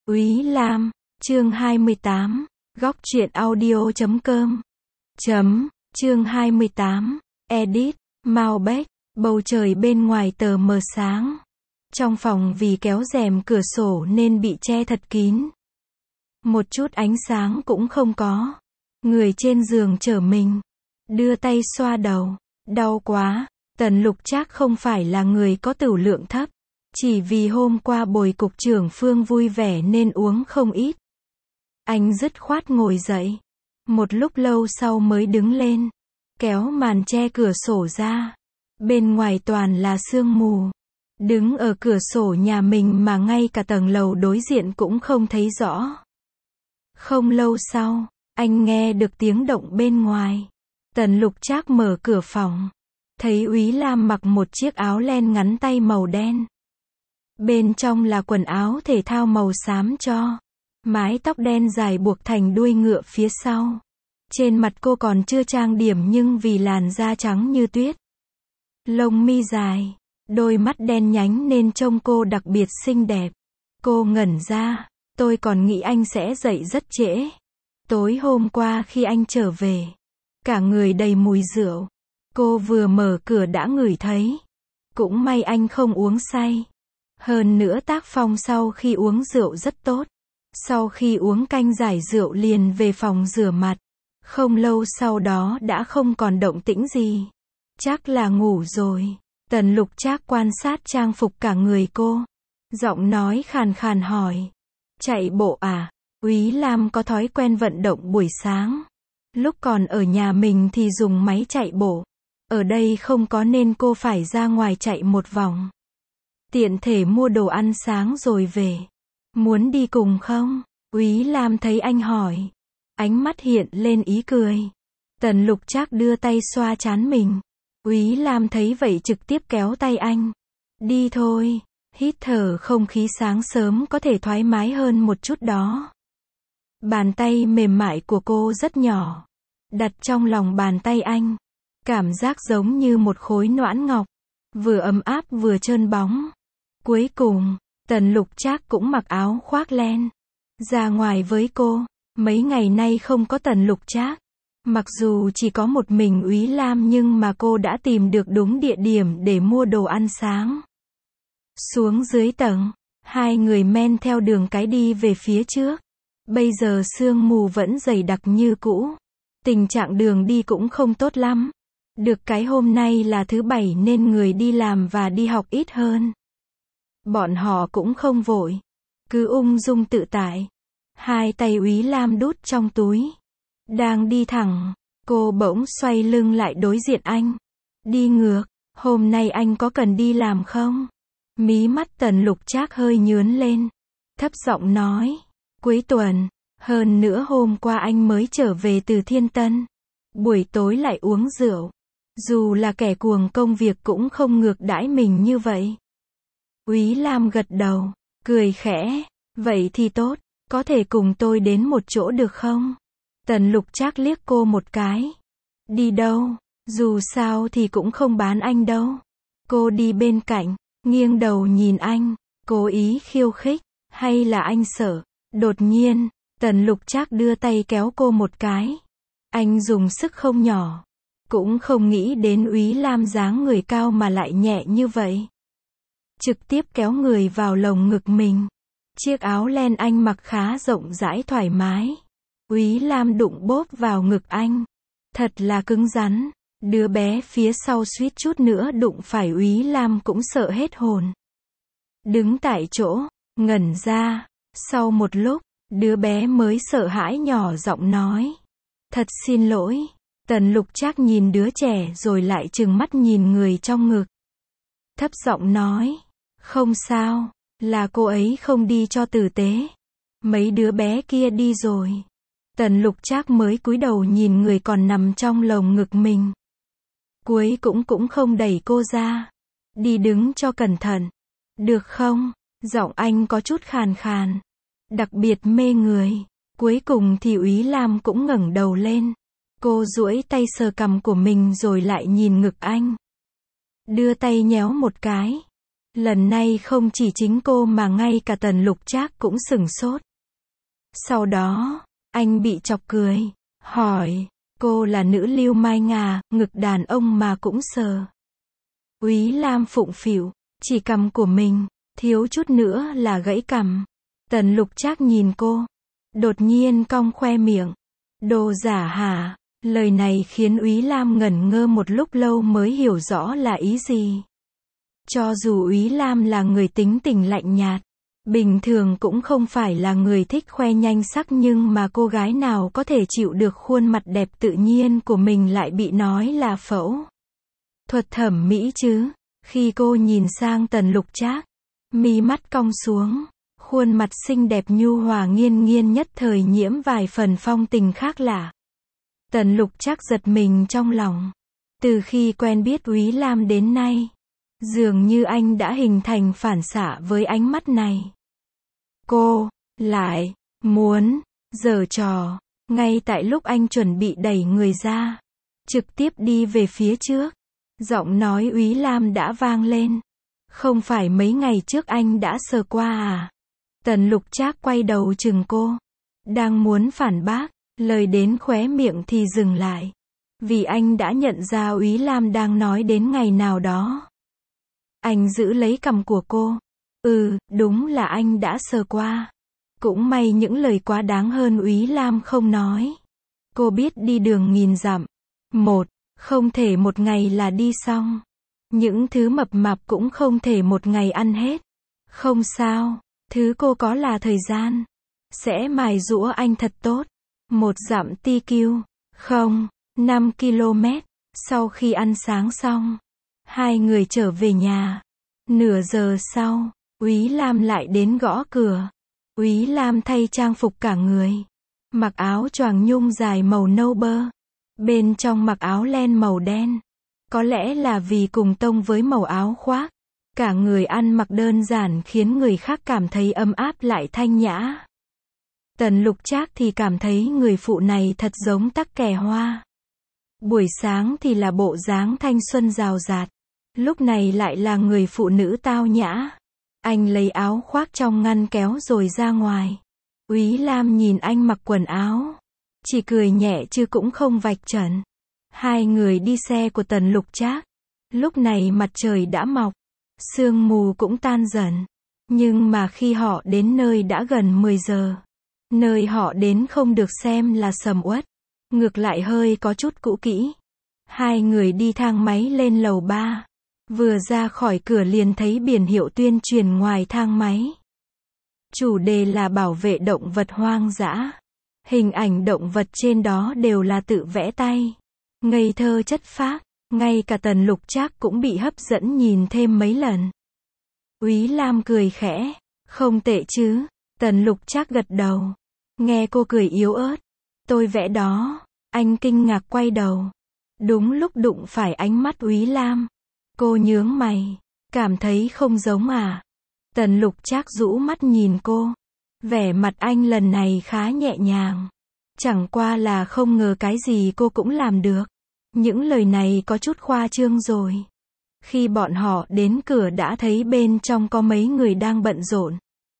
Úy Lam, chương 28, góc truyện audio.com. Chương 28, edit, Malbec, bầu trời bên ngoài tờ mờ sáng. Trong phòng vì kéo rèm cửa sổ nên bị che thật kín. Một chút ánh sáng cũng không có. Người trên giường trở mình, đưa tay xoa đầu. Đau quá. Tần Lục Trác không phải là người có tửu lượng thấp. Chỉ vì hôm qua bồi cục trưởng Phương vui vẻ nên uống không ít. Anh dứt khoát ngồi dậy. Một lúc lâu sau mới đứng lên. Kéo màn che cửa sổ ra. Bên ngoài toàn là sương mù. Đứng ở cửa sổ nhà mình mà ngay cả tầng lầu đối diện cũng không thấy rõ. Không lâu sau, anh nghe được tiếng động bên ngoài. Tần Lục Trác mở cửa phòng. Thấy Úy Lam mặc một chiếc áo len ngắn tay màu đen. Bên trong là quần áo thể thao màu xám cho. Mái tóc đen dài buộc thành đuôi ngựa phía sau. Trên mặt cô còn chưa trang điểm nhưng vì làn da trắng như tuyết. Lông mi dài, đôi mắt đen nhánh nên trông cô đặc biệt xinh đẹp. Cô ngẩn ra, tôi còn nghĩ anh sẽ dậy rất trễ. Tối hôm qua khi anh trở về, cả người đầy mùi rượu. Cô vừa mở cửa đã ngửi thấy. Cũng may anh không uống say. Hơn nữa tác phong sau khi uống rượu rất tốt. Sau khi uống canh giải rượu liền về phòng rửa mặt. Không lâu sau đó đã không còn động tĩnh gì. Chắc là ngủ rồi. Tần Lục Trác quan sát trang phục cả người cô. Giọng nói khàn khàn hỏi. Chạy bộ à? Úy Lam có thói quen vận động buổi sáng. Lúc còn ở nhà mình thì dùng máy chạy bộ. Ở đây không có nên cô phải ra ngoài chạy một vòng. Tiện thể mua đồ ăn sáng rồi về. Muốn đi cùng không? Úy Lam thấy anh hỏi. Ánh mắt hiện lên ý cười. Tần Lục Trác đưa tay xoa trán mình. Úy Lam thấy vậy trực tiếp kéo tay anh. Đi thôi. Hít thở không khí sáng sớm có thể thoải mái hơn một chút đó. Bàn tay mềm mại của cô rất nhỏ. Đặt trong lòng bàn tay anh. Cảm giác giống như một khối noãn ngọc. Vừa ấm áp vừa trơn bóng. Cuối cùng, Tần Lục Trác cũng mặc áo khoác len. Ra ngoài với cô. Mấy ngày nay không có Tần Lục Trác. Mặc dù chỉ có một mình Úy Lam nhưng mà cô đã tìm được đúng địa điểm để mua đồ ăn sáng. Xuống dưới tầng, hai người men theo đường cái đi về phía trước. Bây giờ sương mù vẫn dày đặc như cũ. Tình trạng đường đi cũng không tốt lắm. Được cái hôm nay là thứ bảy nên người đi làm và đi học ít hơn. Bọn họ cũng không vội. Cứ ung dung tự tại. Hai tay Úy Lam đút trong túi. Đang đi thẳng. Cô bỗng xoay lưng lại đối diện anh. Đi ngược. Hôm nay anh có cần đi làm không? Mí mắt Tần Lục Trác hơi nhướng lên. Thấp giọng nói. Cuối tuần. Hơn nữa hôm qua anh mới trở về từ Thiên Tân. Buổi tối lại uống rượu. Dù là kẻ cuồng công việc cũng không ngược đãi mình như vậy. Úy Lam gật đầu. Cười khẽ. Vậy thì tốt. Có thể cùng tôi đến một chỗ được không? Tần Lục Trác liếc cô một cái. Đi đâu? Dù sao thì cũng không bán anh đâu. Cô đi bên cạnh. Nghiêng đầu nhìn anh. Cố ý khiêu khích. Hay là anh sợ? Đột nhiên, Tần Lục Trác đưa tay kéo cô một cái. Anh dùng sức không nhỏ. Cũng không nghĩ đến Úy Lam dáng người cao mà lại nhẹ như vậy. Trực tiếp kéo người vào lồng ngực mình. Chiếc áo len anh mặc khá rộng rãi thoải mái. Úy Lam đụng bốp vào ngực anh. Thật là cứng rắn. Đứa bé phía sau suýt chút nữa đụng phải Úy Lam cũng sợ hết hồn. Đứng tại chỗ, ngẩn ra. Sau một lúc, đứa bé mới sợ hãi nhỏ giọng nói. Thật xin lỗi. Tần Lục Trác nhìn đứa trẻ rồi lại trừng mắt nhìn người trong ngực. Thấp giọng nói. Không sao. Là cô ấy không đi cho tử tế. Mấy đứa bé kia đi rồi. Tần Lục Trác mới cúi đầu nhìn người còn nằm trong lồng ngực mình. Cuối cũng không đẩy cô ra. Đi đứng cho cẩn thận. Được không? Giọng anh có chút khàn khàn. Đặc biệt mê người. Cuối cùng thì Úy Lam cũng ngẩng đầu lên. Cô duỗi tay sờ cằm của mình rồi lại nhìn ngực anh. Đưa tay nhéo một cái. Lần này không chỉ chính cô mà ngay cả Tần Lục Trác cũng sửng sốt. Sau đó, anh bị chọc cười, hỏi, cô là nữ lưu manh à, ngực đàn ông mà cũng sờ. Úy Lam phụng phịu, chỉ cằm của mình, thiếu chút nữa là gãy cằm. Tần Lục Trác nhìn cô, đột nhiên cong khoe miệng. Đồ giả hả? Lời này khiến Úy Lam ngẩn ngơ một lúc lâu mới hiểu rõ là ý gì. Cho dù Úy Lam là người tính tình lạnh nhạt, bình thường cũng không phải là người thích khoe nhanh sắc, nhưng mà cô gái nào có thể chịu được khuôn mặt đẹp tự nhiên của mình lại bị nói là phẫu thuật thẩm mỹ chứ. Khi cô nhìn sang Tần Lục Trác, mi mắt cong xuống, khuôn mặt xinh đẹp nhu hòa nghiên nghiên nhất thời nhiễm vài phần phong tình khác lạ. Tần Lục Trác giật mình trong lòng. Từ khi quen biết Úy Lam đến nay, dường như anh đã hình thành phản xạ với ánh mắt này. Cô lại muốn giở trò. Ngay tại lúc anh chuẩn bị đẩy người ra, trực tiếp đi về phía trước, giọng nói Úy Lam đã vang lên. Không phải mấy ngày trước anh đã sờ qua à? Tần Lục Trác quay đầu chừng cô, đang muốn phản bác, lời đến khóe miệng thì dừng lại. Vì anh đã nhận ra Úy Lam đang nói đến ngày nào đó. Anh giữ lấy cằm của cô. Đúng là anh đã sờ qua. Cũng may những lời quá đáng hơn Úy Lam không nói. Cô biết đi đường nghìn dặm, không thể một ngày là đi xong. Những thứ mập mạp cũng không thể một ngày ăn hết. Không sao, thứ cô có là thời gian. Sẽ mài giũa anh thật tốt. 1 dặm TQ, 5 km. Sau khi ăn sáng xong, hai người trở về nhà. Nửa giờ sau, Úy Lam lại đến gõ cửa. Úy Lam thay trang phục cả người, mặc áo choàng nhung dài màu nâu bơ, bên trong mặc áo len màu đen. Có lẽ là vì cùng tông với màu áo khoác, cả người ăn mặc đơn giản khiến người khác cảm thấy ấm áp lại thanh nhã. Tần Lục Trác thì cảm thấy người phụ này thật giống tắc kè hoa. Buổi sáng thì là bộ dáng thanh xuân rào rạt, lúc này lại là người phụ nữ tao nhã. Anh lấy áo khoác trong ngăn kéo rồi ra ngoài. Úy Lam nhìn anh mặc quần áo, chỉ cười nhẹ chứ cũng không vạch trần. Hai người đi xe của Tần Lục Trác. Lúc này mặt trời đã mọc, sương mù cũng tan dần. Nhưng mà khi họ đến nơi đã gần 10 giờ. Nơi họ đến không được xem là sầm uất, ngược lại hơi có chút cũ kỹ. Hai người đi thang máy lên lầu 3. Vừa ra khỏi cửa liền thấy biển hiệu tuyên truyền ngoài thang máy. Chủ đề là bảo vệ động vật hoang dã. Hình ảnh động vật trên đó đều là tự vẽ tay. Ngây thơ chất phác, ngay cả Tần Lục Trác cũng bị hấp dẫn nhìn thêm mấy lần. Úy Lam cười khẽ, không tệ chứ. Tần Lục Trác gật đầu. Nghe cô cười yếu ớt, tôi vẽ đó. Anh kinh ngạc quay đầu. Đúng lúc đụng phải ánh mắt Úy Lam. Cô nhướng mày, cảm thấy không giống à? Tần Lục Trác rũ mắt nhìn cô. Vẻ mặt anh lần này khá nhẹ nhàng. Chẳng qua là không ngờ cái gì cô cũng làm được. Những lời này có chút khoa trương rồi. Khi bọn họ đến cửa đã thấy bên trong có mấy người đang bận rộn.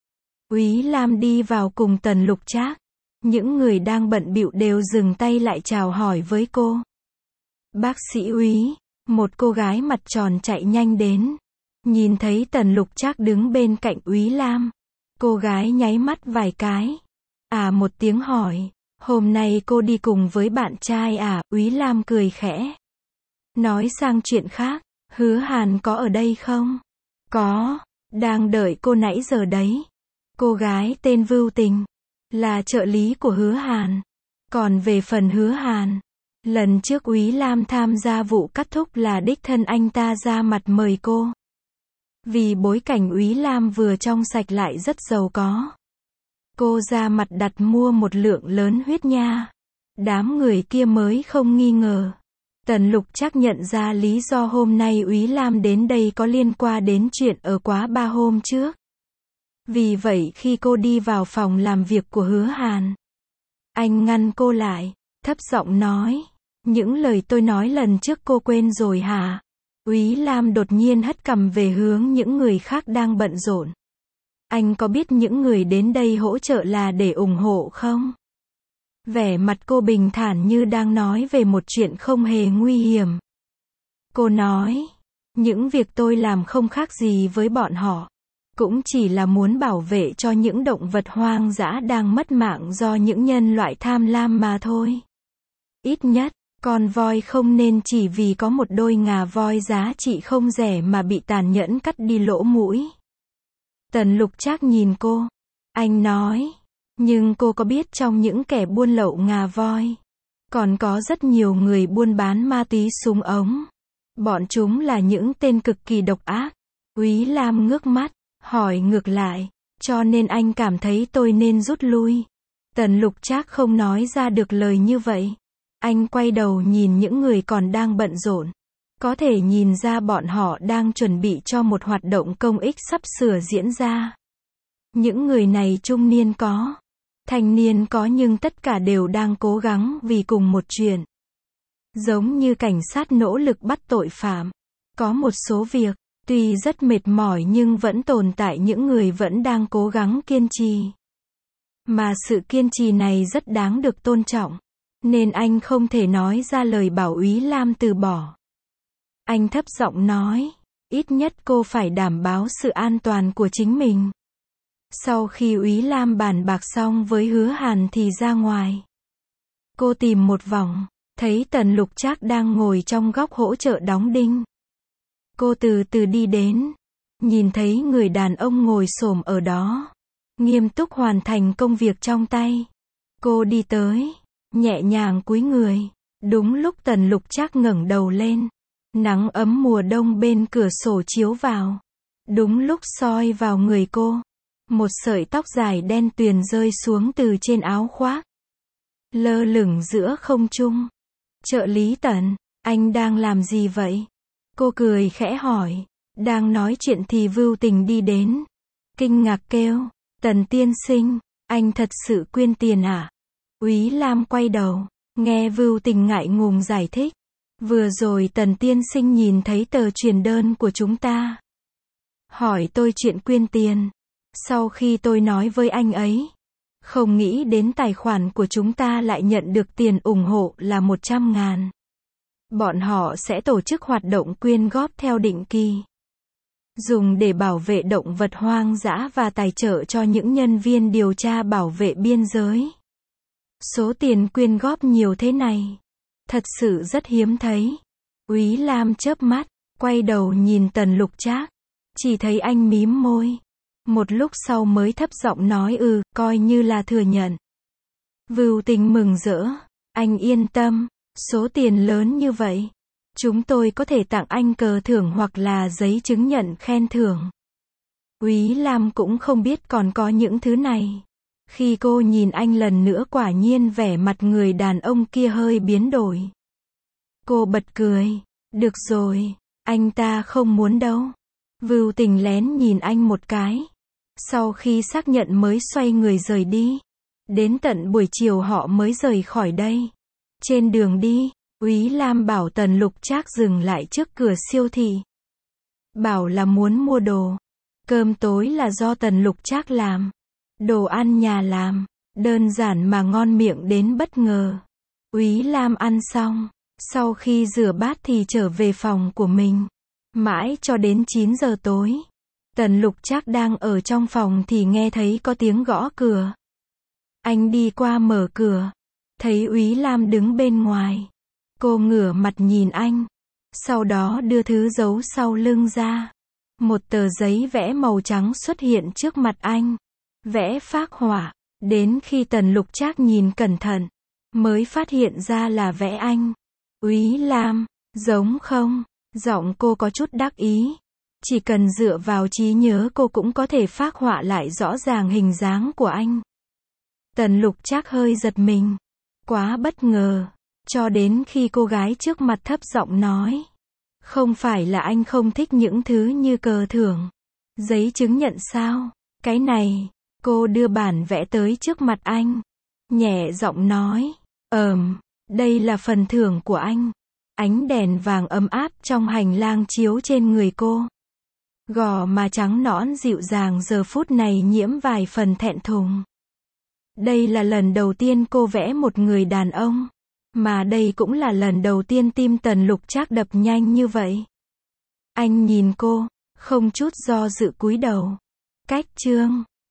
Úy Lam đi vào cùng Tần Lục Trác. Những người đang bận bịu đều dừng tay lại chào hỏi với cô. Bác sĩ Úy, một cô gái mặt tròn chạy nhanh đến. Nhìn thấy Tần Lục Trác đứng bên cạnh Úy Lam, cô gái nháy mắt vài cái. Một tiếng hỏi, hôm nay cô đi cùng với bạn trai à? Úy Lam cười khẽ. Nói sang chuyện khác, Hứa Hàn có ở đây không? Có, đang đợi cô nãy giờ đấy. Cô gái tên Vưu Tình, là trợ lý của Hứa Hàn. Còn về phần Hứa Hàn, lần trước Úy Lam tham gia vụ cắt thúc là đích thân anh ta ra mặt mời cô. Vì bối cảnh Úy Lam vừa trong sạch lại rất giàu có. Cô ra mặt đặt mua một lượng lớn huyết nha. Đám người kia mới không nghi ngờ. Tần Lục Trác nhận ra lý do hôm nay Úy Lam đến đây có liên quan đến chuyện ở quá 3 hôm trước. Vì vậy khi cô đi vào phòng làm việc của Hứa Hàn, anh ngăn cô lại, thấp giọng nói, những lời tôi nói lần trước cô quên rồi hả? Úy Lam đột nhiên hất cằm về hướng những người khác đang bận rộn. Anh có biết những người đến đây hỗ trợ là để ủng hộ không? Vẻ mặt cô bình thản như đang nói về một chuyện không hề nguy hiểm. Cô nói, những việc tôi làm không khác gì với bọn họ. Cũng chỉ là muốn bảo vệ cho những động vật hoang dã đang mất mạng do những nhân loại tham lam mà thôi. Ít nhất, con voi không nên chỉ vì có một đôi ngà voi giá trị không rẻ mà bị tàn nhẫn cắt đi lỗ mũi. Tần Lục Trác nhìn cô. Anh nói, nhưng cô có biết trong những kẻ buôn lậu ngà voi, còn có rất nhiều người buôn bán ma túy súng ống. Bọn chúng là những tên cực kỳ độc ác. Úy Lam ngước mắt, hỏi ngược lại, cho nên anh cảm thấy tôi nên rút lui. Tần Lục Trác không nói ra được lời như vậy. Anh quay đầu nhìn những người còn đang bận rộn. Có thể nhìn ra bọn họ đang chuẩn bị cho một hoạt động công ích sắp sửa diễn ra. Những người này trung niên có, thanh niên có, nhưng tất cả đều đang cố gắng vì cùng một chuyện. Giống như cảnh sát nỗ lực bắt tội phạm. Có một số việc, tuy rất mệt mỏi nhưng vẫn tồn tại những người vẫn đang cố gắng kiên trì. Mà sự kiên trì này rất đáng được tôn trọng. Nên anh không thể nói ra lời bảo Úy Lam từ bỏ. Anh thấp giọng nói, ít nhất cô phải đảm bảo sự an toàn của chính mình. Sau khi Úy Lam bàn bạc xong với Hứa Hàn thì ra ngoài. Cô tìm một vòng, thấy Tần Lục Trác đang ngồi trong góc hỗ trợ đóng đinh. Cô từ từ đi đến, nhìn thấy người đàn ông ngồi xổm ở đó, nghiêm túc hoàn thành công việc trong tay. Cô đi tới, nhẹ nhàng cúi người. Đúng lúc Tần Lục Trác ngẩng đầu lên, nắng ấm mùa đông bên cửa sổ chiếu vào. Đúng lúc soi vào người cô, một sợi tóc dài đen tuyền rơi xuống từ trên áo khoác, lơ lửng giữa không trung. Trợ lý Tần, anh đang làm gì vậy? Cô cười khẽ hỏi. Đang nói chuyện thì Vưu Tình đi đến, kinh ngạc kêu, Tần tiên sinh, anh thật sự quyên tiền à? Úy Lam quay đầu, nghe Vưu Tình ngại ngùng giải thích. Vừa rồi Tần tiên sinh nhìn thấy tờ truyền đơn của chúng ta, hỏi tôi chuyện quyên tiền. Sau khi tôi nói với anh ấy, không nghĩ đến tài khoản của chúng ta lại nhận được tiền ủng hộ là 100.000. Bọn họ sẽ tổ chức hoạt động quyên góp theo định kỳ, dùng để bảo vệ động vật hoang dã và tài trợ cho những nhân viên điều tra bảo vệ biên giới. Số tiền quyên góp nhiều thế này, thật sự rất hiếm thấy. Úy Lam chớp mắt, quay đầu nhìn Tần Lục Trác, chỉ thấy anh mím môi. Một lúc sau mới thấp giọng nói coi như là thừa nhận. Vưu Tình mừng rỡ, anh yên tâm, số tiền lớn như vậy, chúng tôi có thể tặng anh cờ thưởng hoặc là giấy chứng nhận khen thưởng. Úy Lam cũng không biết còn có những thứ này. Khi cô nhìn anh lần nữa quả nhiên vẻ mặt người đàn ông kia hơi biến đổi. Cô bật cười, được rồi, anh ta không muốn đâu. Vưu Tình lén nhìn anh một cái. Sau khi xác nhận mới xoay người rời đi. Đến tận buổi chiều họ mới rời khỏi đây. Trên đường đi, Úy Lam bảo Tần Lục Trác dừng lại trước cửa siêu thị. Bảo là muốn mua đồ. Cơm tối là do Tần Lục Trác làm. Đồ ăn nhà làm, đơn giản mà ngon miệng đến bất ngờ. Úy Lam ăn xong, sau khi rửa bát thì trở về phòng của mình. Mãi cho đến 9 giờ tối. Tần Lục Trác đang ở trong phòng thì nghe thấy có tiếng gõ cửa. Anh đi qua mở cửa, thấy Úy Lam đứng bên ngoài. Cô ngửa mặt nhìn anh, sau đó đưa thứ giấu sau lưng ra. Một tờ giấy vẽ màu trắng xuất hiện trước mặt anh. Vẽ phác họa, đến khi Tần Lục Trác nhìn cẩn thận, mới phát hiện ra là vẽ anh. Úy Lam, giống không? Giọng cô có chút đắc ý. Chỉ cần dựa vào trí nhớ cô cũng có thể phác họa lại rõ ràng hình dáng của anh. Tần Lục Trác hơi giật mình. Quá bất ngờ. Cho đến khi cô gái trước mặt thấp giọng nói. Không phải là anh không thích những thứ như cờ thưởng, giấy chứng nhận sao? Cái này. Cô đưa bản vẽ tới trước mặt anh. Nhẹ giọng nói. Đây là phần thưởng của anh. Ánh đèn vàng ấm áp trong hành lang chiếu trên người cô. Gò má trắng nõn dịu dàng giờ phút này nhiễm vài phần thẹn thùng. Đây là lần đầu tiên cô vẽ một người đàn ông. Mà đây cũng là lần đầu tiên tim Tần Lục Trác đập nhanh như vậy. Anh nhìn cô, không chút do dự cúi đầu. Cách chương